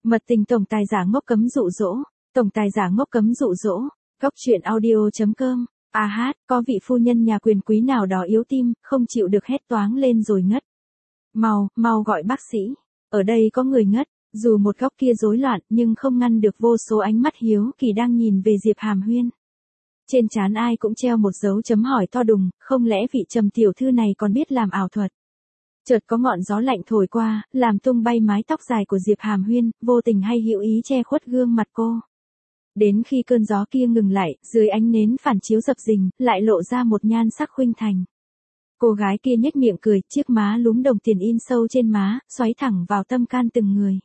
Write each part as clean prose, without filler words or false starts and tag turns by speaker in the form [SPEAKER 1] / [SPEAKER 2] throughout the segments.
[SPEAKER 1] Mật tình tổng tài giả ngốc cấm dụ dỗ, tổng tài giả ngốc cấm dụ dỗ, góc truyện audio.com. Có vị phu nhân nhà quyền quý nào đó yếu tim, không chịu được hét toáng lên rồi ngất. Mau gọi bác sĩ. Ở đây có người ngất, dù một góc kia rối loạn nhưng không ngăn được vô số ánh mắt hiếu kỳ đang nhìn về Diệp Hàm Huyên. Trên trán ai cũng treo một dấu chấm hỏi to đùng, không lẽ vị Trầm tiểu thư này còn biết làm ảo thuật. Chợt có ngọn gió lạnh thổi qua, làm tung bay mái tóc dài của Diệp Hàm Huyên, vô tình hay hữu ý che khuất gương mặt cô. Đến khi cơn gió kia ngừng lại, dưới ánh nến phản chiếu dập dình, lại lộ ra một nhan sắc khuynh thành. Cô gái kia nhếch miệng cười, chiếc má lúm đồng tiền in sâu trên má, xoáy thẳng vào tâm can từng người.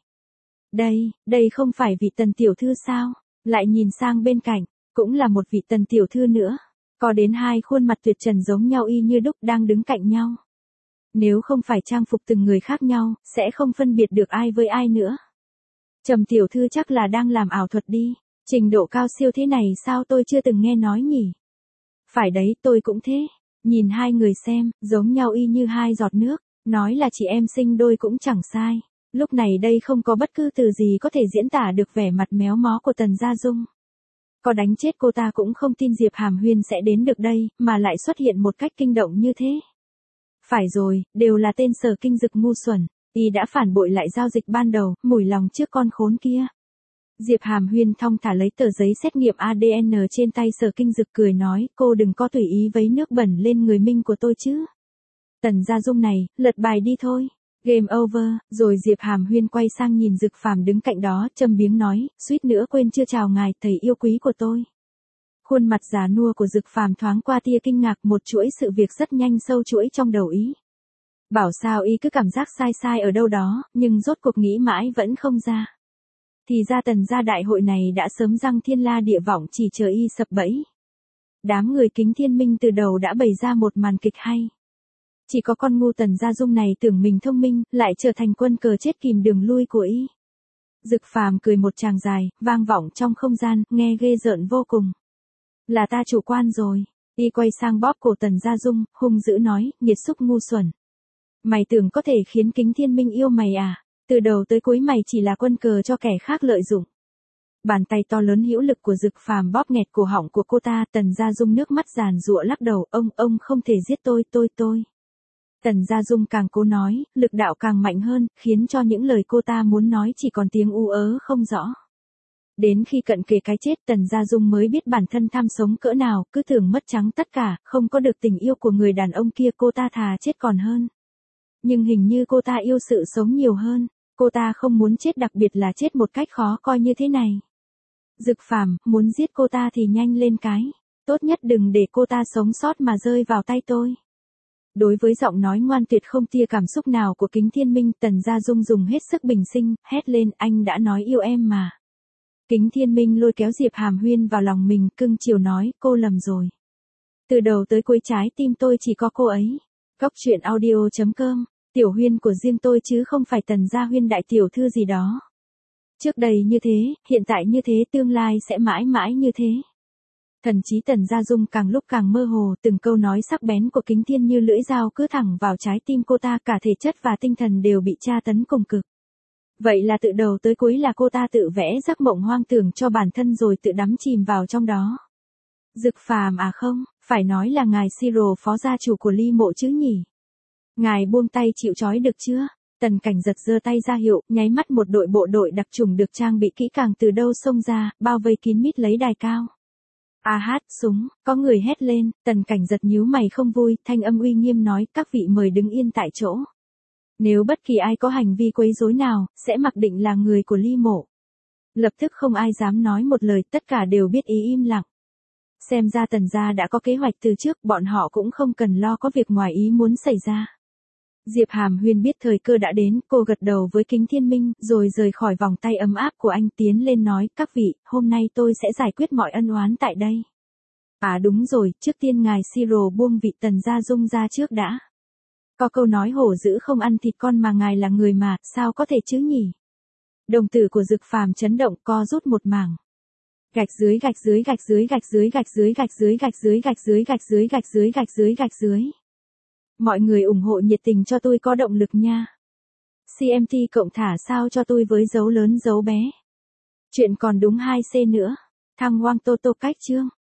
[SPEAKER 1] Đây không phải vị Tần tiểu thư sao? Lại nhìn sang bên cạnh, cũng là một vị Tần tiểu thư nữa. Có đến hai khuôn mặt tuyệt trần giống nhau y như đúc đang đứng cạnh nhau. Nếu không phải trang phục từng người khác nhau, sẽ không phân biệt được ai với ai nữa. Trầm tiểu thư chắc là đang làm ảo thuật đi. Trình độ cao siêu thế này sao tôi chưa từng nghe nói nhỉ? Phải đấy, tôi cũng thế. Nhìn hai người xem, giống nhau y như hai giọt nước. Nói là chị em sinh đôi cũng chẳng sai. Lúc này đây không có bất cứ từ gì có thể diễn tả được vẻ mặt méo mó của Tần Gia Dung. Có đánh chết cô ta cũng không tin Diệp Hàm Huyên sẽ đến được đây, mà lại xuất hiện một cách kinh động như thế. Phải rồi, đều là tên Sở Kinh Dực ngu xuẩn. Y đã phản bội lại giao dịch ban đầu, mủi lòng trước con khốn kia. Diệp Hàm Huyên thong thả lấy tờ giấy xét nghiệm ADN trên tay Sở Kinh Dực cười nói, cô đừng có tùy ý vấy nước bẩn lên người minh của tôi chứ. Tần Gia Dung này, lật bài đi thôi. Game over, rồi Diệp Hàm Huyên quay sang nhìn Dực Phàm đứng cạnh đó, châm biếng nói, suýt nữa quên chưa chào ngài, thầy yêu quý của tôi. Khuôn mặt già nua của Dực Phàm thoáng qua tia kinh ngạc, một chuỗi sự việc rất nhanh sâu chuỗi trong đầu ý. Bảo sao y cứ cảm giác sai ở đâu đó, nhưng rốt cuộc nghĩ mãi vẫn không ra. Thì ra Tần gia đại hội này đã sớm răng thiên la địa võng chỉ chờ y sập bẫy. Đám người Kính Thiên Minh từ đầu đã bày ra một màn kịch hay. Chỉ có con ngu Tần Gia Dung này tưởng mình thông minh, lại trở thành quân cờ chết kìm đường lui của y. Dực Phàm cười một tràng dài, vang vọng trong không gian, nghe ghê rợn vô cùng. Là ta chủ quan rồi. Y quay sang bóp cổ Tần Gia Dung, hung dữ nói, nghiệt xúc ngu xuẩn. Mày tưởng có thể khiến Kính Thiên Minh yêu mày à? Từ đầu tới cuối mày chỉ là quân cờ cho kẻ khác lợi dụng. Bàn tay to lớn hữu lực của Dực Phàm bóp nghẹt cổ họng của cô ta, Tần Gia Dung nước mắt giàn giụa lắc đầu, ông không thể giết tôi. Tần Gia Dung càng cố nói, lực đạo càng mạnh hơn, khiến cho những lời cô ta muốn nói chỉ còn tiếng u ớ không rõ. Đến khi cận kề cái chết, Tần Gia Dung mới biết bản thân tham sống cỡ nào, cứ tưởng mất trắng tất cả, không có được tình yêu của người đàn ông kia, cô ta thà chết còn hơn. Nhưng hình như cô ta yêu sự sống nhiều hơn, cô ta không muốn chết, đặc biệt là chết một cách khó coi như thế này. Dực Phàm, muốn giết cô ta thì nhanh lên cái, tốt nhất đừng để cô ta sống sót mà rơi vào tay tôi. Đối với giọng nói ngoan tuyệt không tia cảm xúc nào của Kính Thiên Minh, Tần Gia Dung dùng hết sức bình sinh, hét lên, anh đã nói yêu em mà. Kính Thiên Minh lôi kéo Diệp Hàm Huyên vào lòng mình, cưng chiều nói, cô lầm rồi. Từ đầu tới cuối trái tim tôi chỉ có cô ấy. Góc truyện audio.com, Tiểu Huyên của riêng tôi chứ không phải Tần Gia Huyên đại tiểu thư gì đó. Trước đây như thế, hiện tại như thế, tương lai sẽ mãi mãi như thế. Thần trí Tần Gia Dung càng lúc càng mơ hồ, từng câu nói sắc bén của Kính Thiên như lưỡi dao cứ thẳng vào trái tim cô ta, cả thể chất và tinh thần đều bị tra tấn cùng cực. Vậy là từ đầu tới cuối là cô ta tự vẽ giấc mộng hoang tưởng cho bản thân rồi tự đắm chìm vào trong đó. Dực Phàm à không, phải nói là ngài Siro phó gia chủ của Ly Mộ chứ nhỉ. Ngài buông tay chịu trói được chưa? Tần Cảnh Giật giơ tay ra hiệu, nháy mắt một đội bộ đội đặc trùng được trang bị kỹ càng từ đâu xông ra, bao vây kín mít lấy đài cao. Súng, có người hét lên, Tần Cảnh Giật nhíu mày không vui, thanh âm uy nghiêm nói, các vị mời đứng yên tại chỗ. Nếu bất kỳ ai có hành vi quấy rối nào, sẽ mặc định là người của Ly Mộ. Lập tức không ai dám nói một lời, tất cả đều biết ý im lặng. Xem ra Tần gia đã có kế hoạch từ trước, bọn họ cũng không cần lo có việc ngoài ý muốn xảy ra. Diệp Hàm Huyên biết thời cơ đã đến, cô gật đầu với Kính Thiên Minh, rồi rời khỏi vòng tay ấm áp của anh, tiến lên nói, các vị, hôm nay tôi sẽ giải quyết mọi ân oán tại đây. Đúng rồi, trước tiên ngài Siro buông vị Tần Gia Dung ra trước đã. Có câu nói hổ dữ không ăn thịt con mà ngài là người mà, sao có thể chứ nhỉ? Đồng tử của Dực Phàm chấn động, co rút một mảng. Gạch dưới. Mọi người ủng hộ nhiệt tình cho tôi có động lực nha. CMT cộng thả sao cho tôi với dấu lớn dấu bé. Chuyện còn đúng 2C nữa. Thăng Wang Toto cách chương.